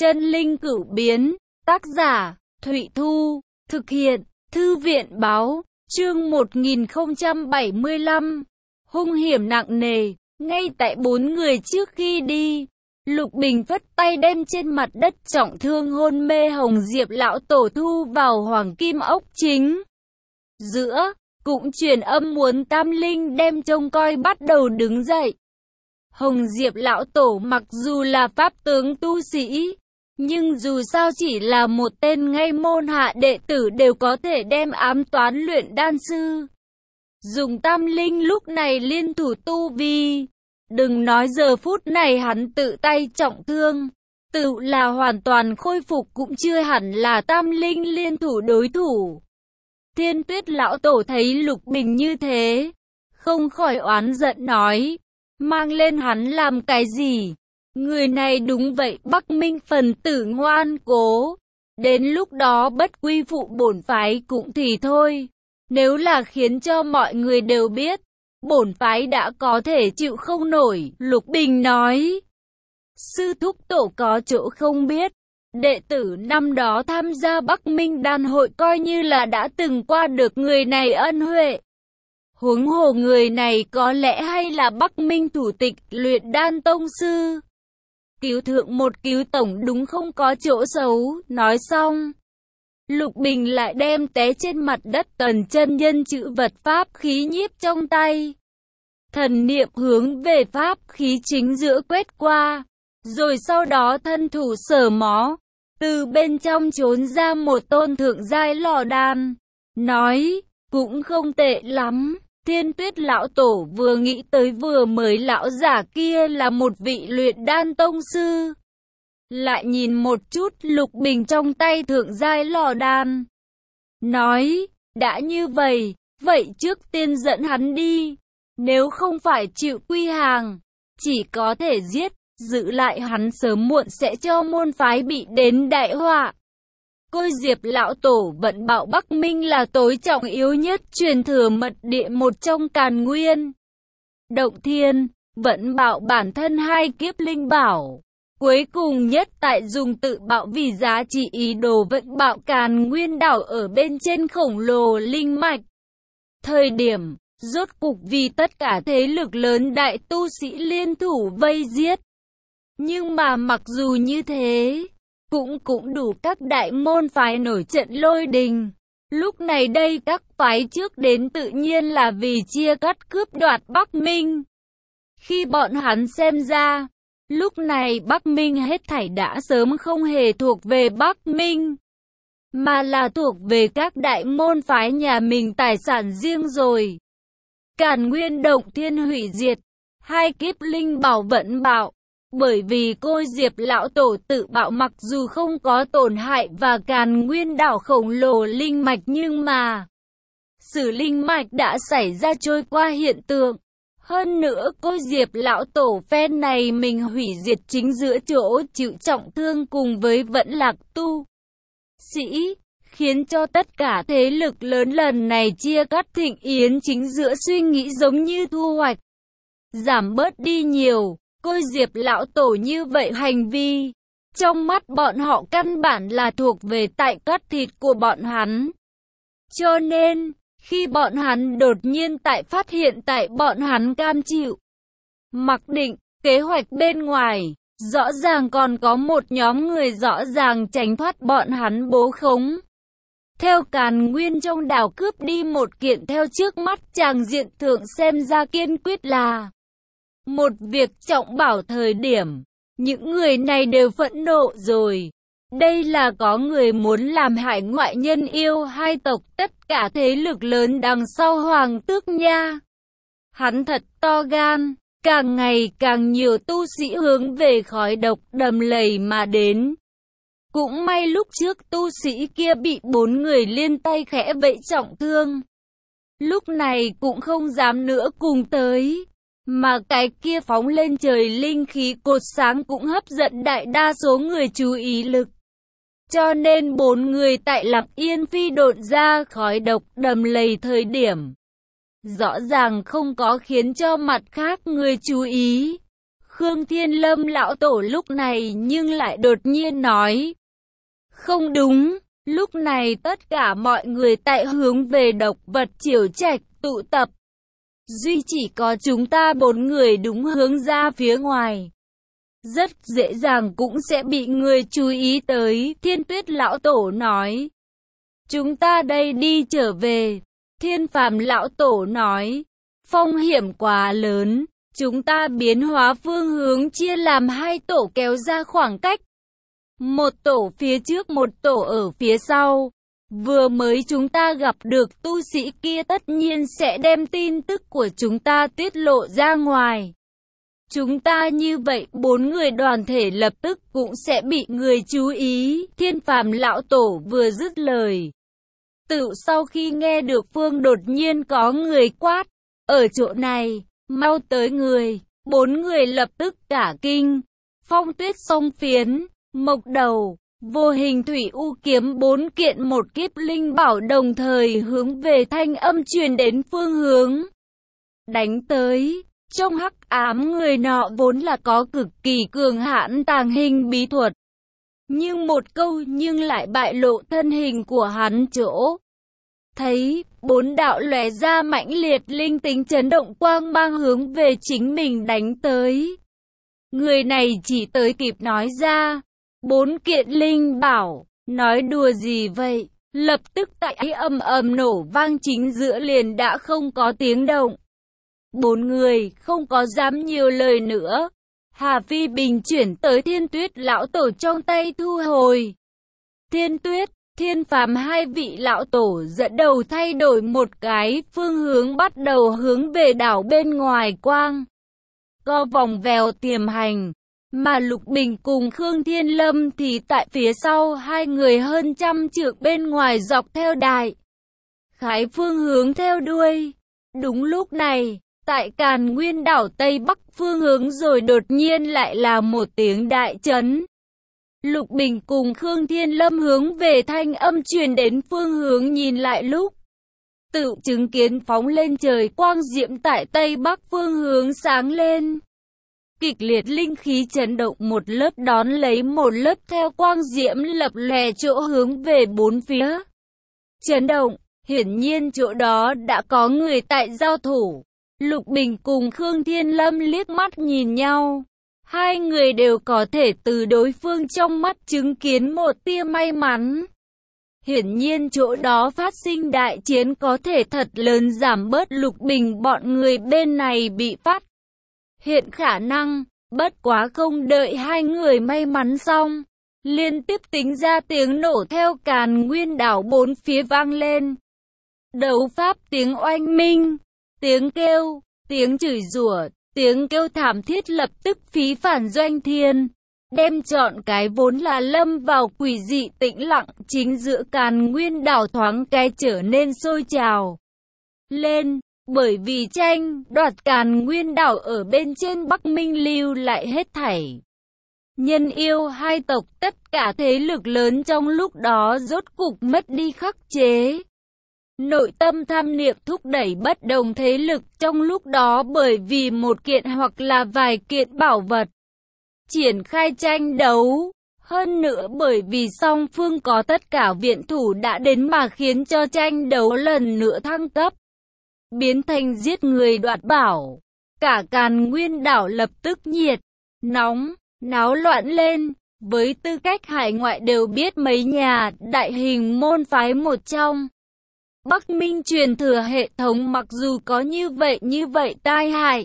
Chân linh cửu biến, tác giả, Thụy Thu, thực hiện, Thư viện báo, chương 1075, hung hiểm nặng nề, ngay tại 4 người trước khi đi. Lục Bình phất tay đem trên mặt đất trọng thương hôn mê Hồng Diệp lão tổ thu vào hoàng kim ốc chính giữa, cũng truyền âm muốn Tam Linh đem trông coi bắt đầu đứng dậy. Hồng Diệp lão tổ mặc dù là pháp tướng tu sĩ, nhưng dù sao chỉ là một tên ngay môn hạ đệ tử đều có thể đem ám toán luyện đan sư. Dùng Tam Linh lúc này liên thủ tu vi, đừng nói giờ phút này hắn tự tay trọng thương, tự là hoàn toàn khôi phục cũng chưa hẳn là Tam Linh liên thủ đối thủ. Thiên Tuyết lão tổ thấy Lục Bình như thế, không khỏi oán giận nói, mang lên hắn làm cái gì? Người này đúng vậy Bắc Minh phần tử ngoan cố, đến lúc đó bất quy phụ bổn phái cũng thì thôi. Nếu là khiến cho mọi người đều biết, bổn phái đã có thể chịu không nổi. Lục Bình nói, sư thúc tổ có chỗ không biết, đệ tử năm đó tham gia Bắc Minh đan hội coi như là đã từng qua được người này ân huệ. Huống hồ người này có lẽ hay là Bắc Minh thủ tịch luyện đan tông sư. Cứu thượng một cứu tổng đúng không có chỗ xấu. Nói xong, Lục Bình lại đem té trên mặt đất Tần chân nhân chữ vật pháp khí nhiếp trong tay. Thần niệm hướng về pháp khí chính giữa quét qua, rồi sau đó thân thủ sờ mó, từ bên trong trốn ra một tôn thượng giai lò đan, nói, cũng không tệ lắm. Thiên Tuyết lão tổ vừa nghĩ tới vừa mới lão giả kia là một vị luyện đan tông sư. Lại nhìn một chút Lục Bình trong tay thượng giai lò đan, nói, đã như vậy, vậy trước tiên dẫn hắn đi. Nếu không phải chịu quy hàng, chỉ có thể giết, giữ lại hắn sớm muộn sẽ cho môn phái bị đến đại họa. Côi Diệp lão tổ vận bạo Bắc Minh là tối trọng yếu nhất truyền thừa mật địa một trong Càn Nguyên. Động Thiên, vận bạo bản thân 2 kiếp linh bảo. Cuối cùng nhất tại dùng tự bạo vì giá trị ý đồ vận bạo Càn Nguyên đảo ở bên trên khổng lồ linh mạch. Thời điểm, rốt cục vì tất cả thế lực lớn đại tu sĩ liên thủ vây giết. Nhưng mà mặc dù như thế, cũng đủ các đại môn phái nổi trận lôi đình. Lúc này đây các phái trước đến tự nhiên là vì chia cắt cướp đoạt Bắc Minh. Khi bọn hắn xem ra, lúc này Bắc Minh hết thảy đã sớm không hề thuộc về Bắc Minh, mà là thuộc về các đại môn phái nhà mình tài sản riêng rồi. Càn Nguyên Động Thiên hủy diệt, 2 kiếp linh bảo vận bạo. Bởi vì Côi Diệp lão tổ tự bạo mặc dù không có tổn hại và Càn Nguyên đảo khổng lồ linh mạch nhưng mà sử linh mạch đã xảy ra trôi qua hiện tượng. Hơn nữa Côi Diệp lão tổ phen này mình hủy diệt chính giữa chỗ chịu trọng thương cùng với Vẫn Lạc tu sĩ, khiến cho tất cả thế lực lớn lần này chia cắt thịnh yến chính giữa suy nghĩ giống như thu hoạch giảm bớt đi nhiều. Côi Diệp lão tổ như vậy hành vi, trong mắt bọn họ căn bản là thuộc về tại cắt thịt của bọn hắn. Cho nên, khi bọn hắn đột nhiên phát hiện tại bọn hắn cam chịu mặc định kế hoạch bên ngoài, rõ ràng còn có một nhóm người rõ ràng tránh thoát bọn hắn bố khống. Theo Càn Nguyên trong đảo cướp đi một kiện theo trước mắt tràng diện thượng xem ra kiên quyết là một việc trọng bảo. Thời điểm, những người này đều phẫn nộ rồi. Đây là có người muốn làm hại ngoại nhân yêu 2 tộc tất cả thế lực lớn đằng sau Hoàng Tước nha. Hắn thật to gan, càng ngày càng nhiều tu sĩ hướng về khói độc đầm lầy mà đến. Cũng may lúc trước tu sĩ kia bị 4 người liên tay khẽ vẫy trọng thương. Lúc này cũng không dám nữa cùng tới. Mà cái kia phóng lên trời linh khí cột sáng cũng hấp dẫn đại đa số người chú ý lực. Cho nên 4 người tại Lặng Yên phi độn ra khói độc đầm lầy thời điểm, rõ ràng không có khiến cho mặt khác người chú ý. Khương Thiên Lâm lão tổ lúc này nhưng lại đột nhiên nói. Không đúng, lúc này tất cả mọi người tại hướng về độc vật Chiểu Trạch tụ tập. Duy chỉ có chúng ta 4 người đúng hướng ra phía ngoài. Rất dễ dàng cũng sẽ bị người chú ý tới, Thiên Tuyết lão tổ nói. Chúng ta đây đi trở về, Thiên Phàm lão tổ nói. Phong hiểm quá lớn, chúng ta biến hóa phương hướng chia làm 2 tổ kéo ra khoảng cách. Một tổ phía trước, một tổ ở phía sau. Vừa mới chúng ta gặp được tu sĩ kia tất nhiên sẽ đem tin tức của chúng ta tiết lộ ra ngoài. Chúng ta như vậy 4 người đoàn thể lập tức cũng sẽ bị người chú ý. Thiên Phàm lão tổ vừa dứt lời. Tự sau khi nghe được phương đột nhiên có người quát. Ở chỗ này, mau tới người. 4 người lập tức cả kinh. Phong Tuyết Song Phiến, Mộc Đầu, Vô Hình Thủy U Kiếm 4 kiện một kiếp linh bảo đồng thời hướng về thanh âm truyền đến phương hướng. Đánh tới, trong hắc ám người nọ vốn là có cực kỳ cường hãn tàng hình bí thuật. Nhưng một câu nhưng lại bại lộ thân hình của hắn chỗ. Thấy, 4 đạo lóe ra mãnh liệt linh tính chấn động quang mang hướng về chính mình đánh tới. Người này chỉ tới kịp nói ra. 4 kiện linh bảo, nói đùa gì vậy? Lập tức tại ầm ầm nổ vang chính giữa liền đã không có tiếng động. 4 người không có dám nhiều lời nữa. Hà Phi Bình chuyển tới Thiên Tuyết lão tổ trong tay thu hồi. Thiên Tuyết, Thiên Phàm 2 vị lão tổ dẫn đầu thay đổi một cái phương hướng bắt đầu hướng về đảo bên ngoài quang. Co vòng vèo tiềm hành. Mà Lục Bình cùng Khương Thiên Lâm thì tại phía sau 2 người hơn trăm trượng bên ngoài dọc theo đại khái phương hướng theo đuôi. Đúng lúc này, tại Càn Nguyên đảo Tây Bắc phương hướng rồi đột nhiên lại là một tiếng đại chấn. Lục Bình cùng Khương Thiên Lâm hướng về thanh âm truyền đến phương hướng nhìn lại lúc. Tự chứng kiến phóng lên trời quang diễm tại Tây Bắc phương hướng sáng lên. Kịch liệt linh khí chấn động một lớp đón lấy một lớp theo quang diễm lập lòe chỗ hướng về 4 phía. Chấn động, hiển nhiên chỗ đó đã có người tại giao thủ. Lục Bình cùng Khương Thiên Lâm liếc mắt nhìn nhau. 2 người đều có thể từ đối phương trong mắt chứng kiến một tia may mắn. Hiển nhiên chỗ đó phát sinh đại chiến có thể thật lớn giảm bớt Lục Bình bọn người bên này bị phát hiện khả năng, bất quá không đợi 2 người may mắn xong. Liên tiếp tính ra tiếng nổ theo Càn Nguyên đảo 4 phía vang lên. Đấu pháp tiếng oanh minh, tiếng kêu, tiếng chửi rủa, tiếng kêu thảm thiết lập tức phí phản doanh thiên. Đem chọn cái vốn là lâm vào quỷ dị tĩnh lặng chính giữa Càn Nguyên đảo thoáng cái trở nên sôi trào lên. Bởi vì tranh đoạt Càn Nguyên đảo ở bên trên Bắc Minh lưu lại hết thảy. Nhân yêu 2 tộc tất cả thế lực lớn trong lúc đó rốt cục mất đi khắc chế. Nội tâm tham niệm thúc đẩy bất đồng thế lực trong lúc đó bởi vì một kiện hoặc là vài kiện bảo vật. Triển khai tranh đấu. Hơn nữa bởi vì song phương có tất cả viện thủ đã đến mà khiến cho tranh đấu lần nữa thăng cấp. Biến thành giết người đoạt bảo. Cả Càn Nguyên đảo lập tức nhiệt, nóng, náo loạn lên. Với tư cách hải ngoại đều biết mấy nhà đại hình môn phái một trong. Bắc Minh truyền thừa hệ thống mặc dù có như vậy tai hại.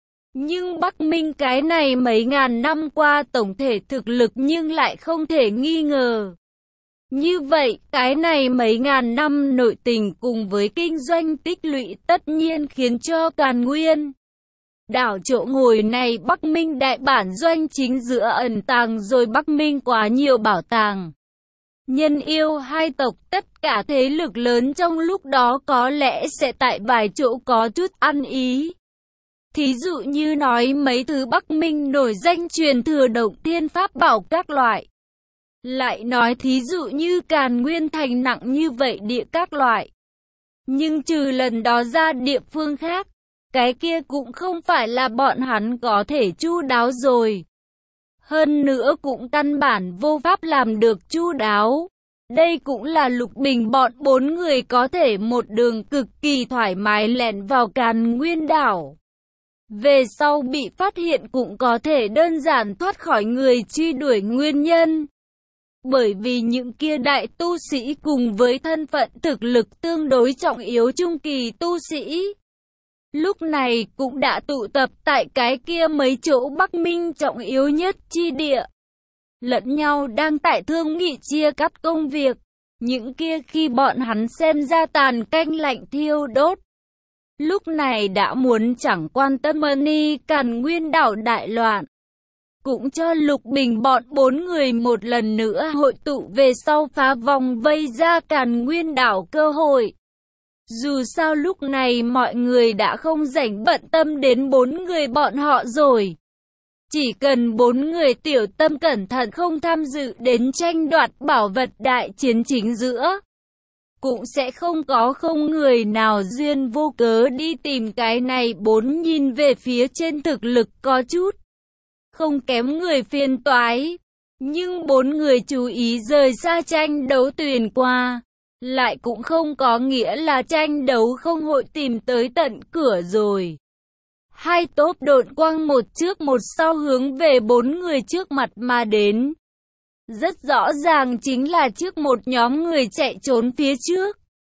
Nhưng Bắc Minh cái này mấy ngàn năm qua tổng thể thực lực nhưng lại không thể nghi ngờ. Như vậy, cái này mấy ngàn năm nội tình cùng với kinh doanh tích lũy tất nhiên khiến cho Càn Nguyên đảo chỗ ngồi này Bắc Minh đại bản doanh chính giữa ẩn tàng rồi Bắc Minh quá nhiều bảo tàng. Nhân yêu 2 tộc tất cả thế lực lớn trong lúc đó có lẽ sẽ tại vài chỗ có chút ăn ý. Thí dụ như nói mấy thứ Bắc Minh nổi danh truyền thừa động thiên pháp bảo các loại. Lại nói thí dụ như Càn Nguyên thành nặng như vậy địa các loại. Nhưng trừ lần đó ra địa phương khác, cái kia cũng không phải là bọn hắn có thể chu đáo rồi. Hơn nữa cũng căn bản vô pháp làm được chu đáo. Đây cũng là Lục Bình bọn 4 người có thể một đường cực kỳ thoải mái lẻn vào Càn Nguyên đảo. Về sau bị phát hiện cũng có thể đơn giản thoát khỏi người truy đuổi nguyên nhân. Bởi vì những kia đại tu sĩ cùng với thân phận thực lực tương đối trọng yếu trung kỳ tu sĩ, lúc này cũng đã tụ tập tại cái kia mấy chỗ Bắc Minh trọng yếu nhất chi địa. Lẫn nhau đang tại thương nghị chia cắt công việc. Những kia khi bọn hắn xem ra tàn canh lạnh thiêu đốt, lúc này đã muốn chẳng quan tâm ni Càn Nguyên đảo đại loạn. Cũng cho Lục Bình bọn 4 người một lần nữa hội tụ về sau phá vòng vây ra Càn Nguyên đảo cơ hội. Dù sao lúc này mọi người đã không rảnh bận tâm đến 4 người bọn họ rồi. Chỉ cần 4 người tiểu tâm cẩn thận không tham dự đến tranh đoạt bảo vật đại chiến chính giữa, cũng sẽ không người nào duyên vô cớ đi tìm cái này. 4 nhìn về phía trên thực lực có chút không kém người phiền toái, nhưng 4 người chú ý rời xa tranh đấu tuyền qua, lại cũng không có nghĩa là tranh đấu không hội tìm tới tận cửa rồi. Hai tốp độn quang một trước một sau hướng về 4 người trước mặt mà đến. Rất rõ ràng chính là trước một nhóm người chạy trốn phía trước,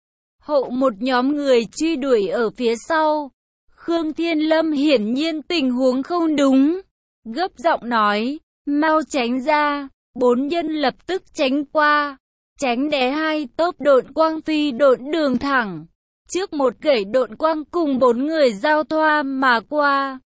hậu một nhóm người truy đuổi ở phía sau. Khương Thiên Lâm hiển nhiên tình huống không đúng, gấp giọng nói, mau tránh ra. 4 nhân lập tức tránh qua, tránh né hai tốp độn quang phi độn đường thẳng. Trước một gẩy độn quang cùng 4 người giao thoa mà qua.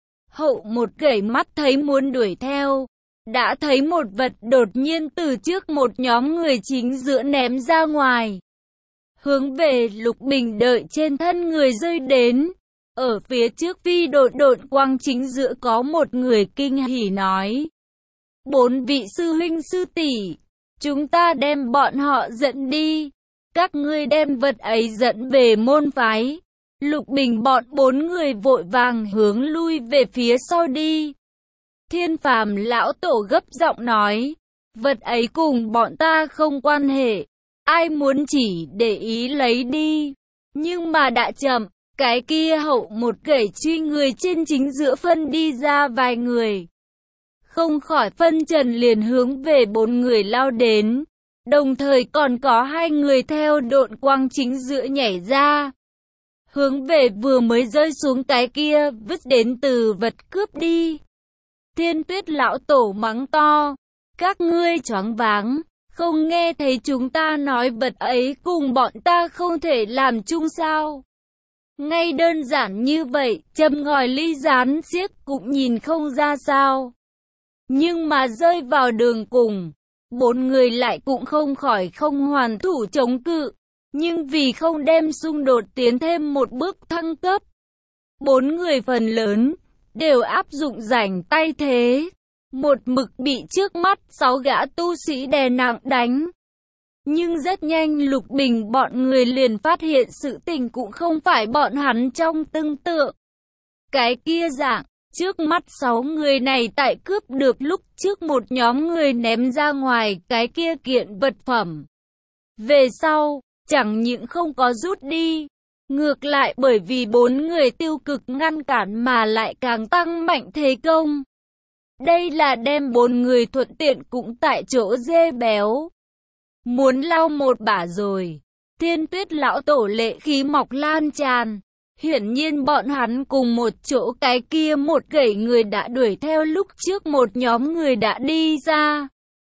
Hậu một gẩy mắt thấy muốn đuổi theo, đã thấy một vật đột nhiên từ trước một nhóm người chính giữa ném ra ngoài, hướng về Lục Bình đợi trên thân người rơi đến. Ở phía trước phi độn quang chính giữa có một người kinh hỉ nói, 4 vị sư huynh sư tỷ, chúng ta đem bọn họ dẫn đi. Các ngươi đem vật ấy dẫn về môn phái. Lục Bình bọn 4 người vội vàng hướng lui về phía sau đi. Thiên Phàm lão tổ gấp giọng nói, vật ấy cùng bọn ta không quan hệ, ai muốn chỉ để ý lấy đi. Nhưng mà đã chậm, cái kia hậu một gẩy truy người trên chính giữa phân đi ra vài người, không khỏi phân trần liền hướng về 4 người lao đến. Đồng thời còn có 2 người theo độn quang chính giữa nhảy ra, hướng về vừa mới rơi xuống cái kia vứt đến từ vật cướp đi. Thiên Tuyết lão tổ mắng to, các ngươi choáng váng, không nghe thấy chúng ta nói vật ấy cùng bọn ta không thể làm chung sao? Ngay đơn giản như vậy, châm ngòi ly rán xiếc cũng nhìn không ra sao. Nhưng mà rơi vào đường cùng, 4 người lại cũng không khỏi không hoàn thủ chống cự, nhưng vì không đem xung đột tiến thêm một bước thăng cấp, 4 người phần lớn đều áp dụng rảnh tay thế, một mực bị trước mắt 6 gã tu sĩ đè nặng đánh. Nhưng rất nhanh Lục Bình bọn người liền phát hiện sự tình cũng không phải bọn hắn trong tưởng tượng. Cái kia dạng, trước mắt 6 người này tại cướp được lúc trước một nhóm người ném ra ngoài cái kia kiện vật phẩm. Về sau, chẳng những không có rút đi, ngược lại bởi vì 4 người tiêu cực ngăn cản mà lại càng tăng mạnh thế công. Đây là đem 4 người thuận tiện cũng tại chỗ dê béo. Muốn lau một bả rồi. Thiên Tuyết lão tổ lệ khí mọc lan tràn. Hiển nhiên bọn hắn cùng một chỗ cái kia một gẩy người đã đuổi theo lúc trước một nhóm người đã đi ra.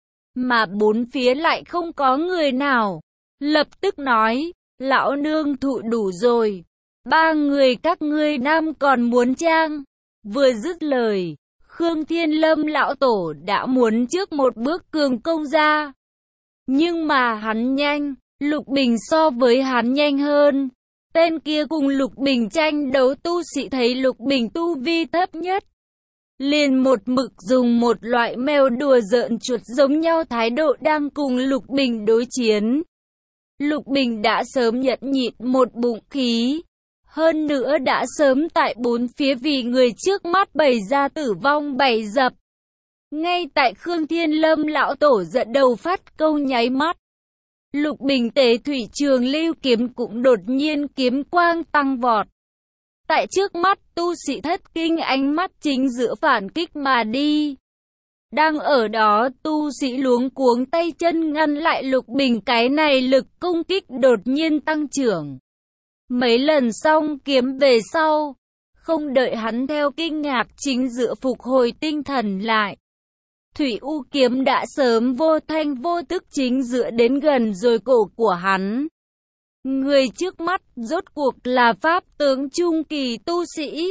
Mà 4 phía lại không có người nào. Lập tức nói, lão nương thụ đủ rồi. 3 người các ngươi nam còn muốn trang. Vừa dứt lời, Khương Thiên Lâm lão tổ đã muốn trước một bước cường công ra. Nhưng mà hắn nhanh, Lục Bình so với hắn nhanh hơn. Tên kia cùng Lục Bình tranh đấu tu sĩ thấy Lục Bình tu vi thấp nhất, liền một mực dùng một loại mèo đùa giỡn chuột giống nhau thái độ đang cùng Lục Bình đối chiến. Lục Bình đã sớm nhẫn nhịn một bụng khí, Hơn nữa đã sớm tại bốn phía vì người trước mắt bày ra tử vong bày dập. Ngay tại Khương Thiên Lâm lão tổ dẫn đầu phát câu nháy mắt. Lục Bình Tế Thủy Trường Lưu kiếm cũng đột nhiên kiếm quang tăng vọt. Tại trước mắt tu sĩ thất kinh ánh mắt chính giữa phản kích mà đi. Đang ở đó tu sĩ luống cuống tay chân ngăn lại Lục Bình, cái này lực công kích đột nhiên tăng trưởng. Mấy lần xong kiếm về sau, không đợi hắn theo kinh ngạc chính giữa phục hồi tinh thần lại. Thủy U kiếm đã sớm vô thanh vô tức chính giữa đến gần rồi cổ của hắn. Người trước mắt rốt cuộc là pháp tướng trung kỳ tu sĩ.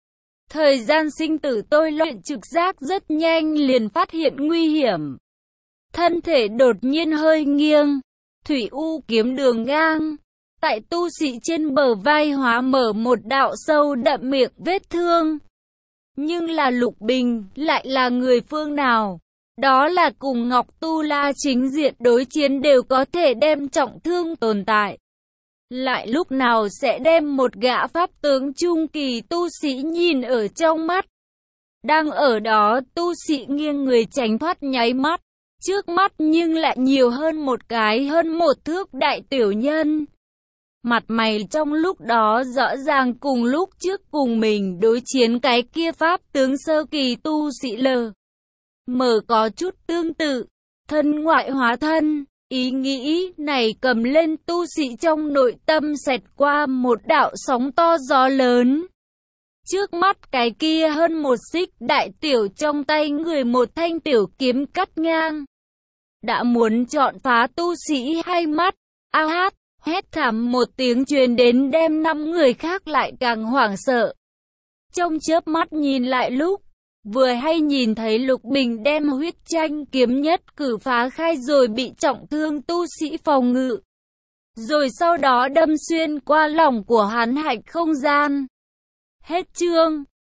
Thời gian sinh tử tôi luyện trực giác rất nhanh liền phát hiện nguy hiểm. Thân thể đột nhiên hơi nghiêng. Thủy U kiếm đường ngang. Tại tu sĩ trên bờ vai hóa mở một đạo sâu đậm miệng vết thương. Nhưng là Lục Bình lại là người phương nào? Đó là cùng Ngọc Tu La chính diện đối chiến đều có thể đem trọng thương tồn tại. Lại lúc nào sẽ đem một gã pháp tướng trung kỳ tu sĩ nhìn ở trong mắt. Đang ở đó tu sĩ nghiêng người tránh thoát nháy mắt. Trước mắt nhưng lại nhiều hơn một cái hơn một thước đại tiểu nhân. Mặt mày trong lúc đó rõ ràng cùng lúc trước cùng mình đối chiến cái kia pháp tướng sơ kỳ tu sĩ lờ. Mở có chút tương tự, thân ngoại hóa thân, ý nghĩ này cầm lên tu sĩ trong nội tâm xẹt qua một đạo sóng to gió lớn. Trước mắt cái kia hơn một xích đại tiểu trong tay người một thanh tiểu kiếm cắt ngang. Đã muốn chọn phá tu sĩ hai mắt, a hát, hét thảm một tiếng truyền đến đem 5 người khác lại càng hoảng sợ. Trong chớp mắt nhìn lại lúc, vừa hay nhìn thấy Lục Bình đem huyết tranh kiếm nhất cử phá khai rồi bị trọng thương tu sĩ phòng ngự. Rồi sau đó đâm xuyên qua lòng của hắn hạch không gian. Hết chương.